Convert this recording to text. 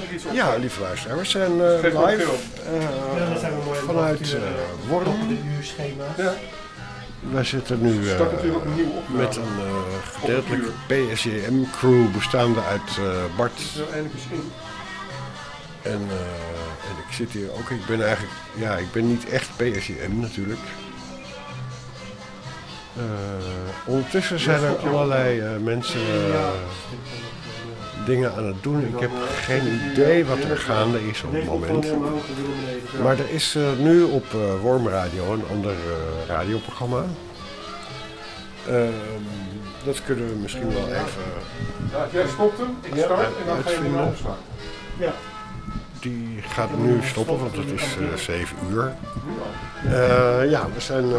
er iets op? Ja, lieve luisteraar, we zijn Geef maar live veel. dat zijn we mooi vanuit Worm. de uurschema's. Ja. Wij zitten nu Start natuurlijk ook een nieuwe opname. met een gedeeltelijk PSJM-crew bestaande uit Bart Zo eindelijk eens in. en ik zit hier ook. Ik ben eigenlijk, ja, ik ben niet echt PSJM natuurlijk. Ondertussen zijn er allerlei mensen dingen aan het doen. Ik heb geen idee wat er gaande is op het moment. Maar er is nu op Worm Radio een ander radioprogramma. Dat kunnen we misschien wel even Ja, jij stopt hem, ik start en dan ga je hem weer opslaan. Ja. Die gaat nu stoppen, want het is 7 uur. Nu al. Ja, we zijn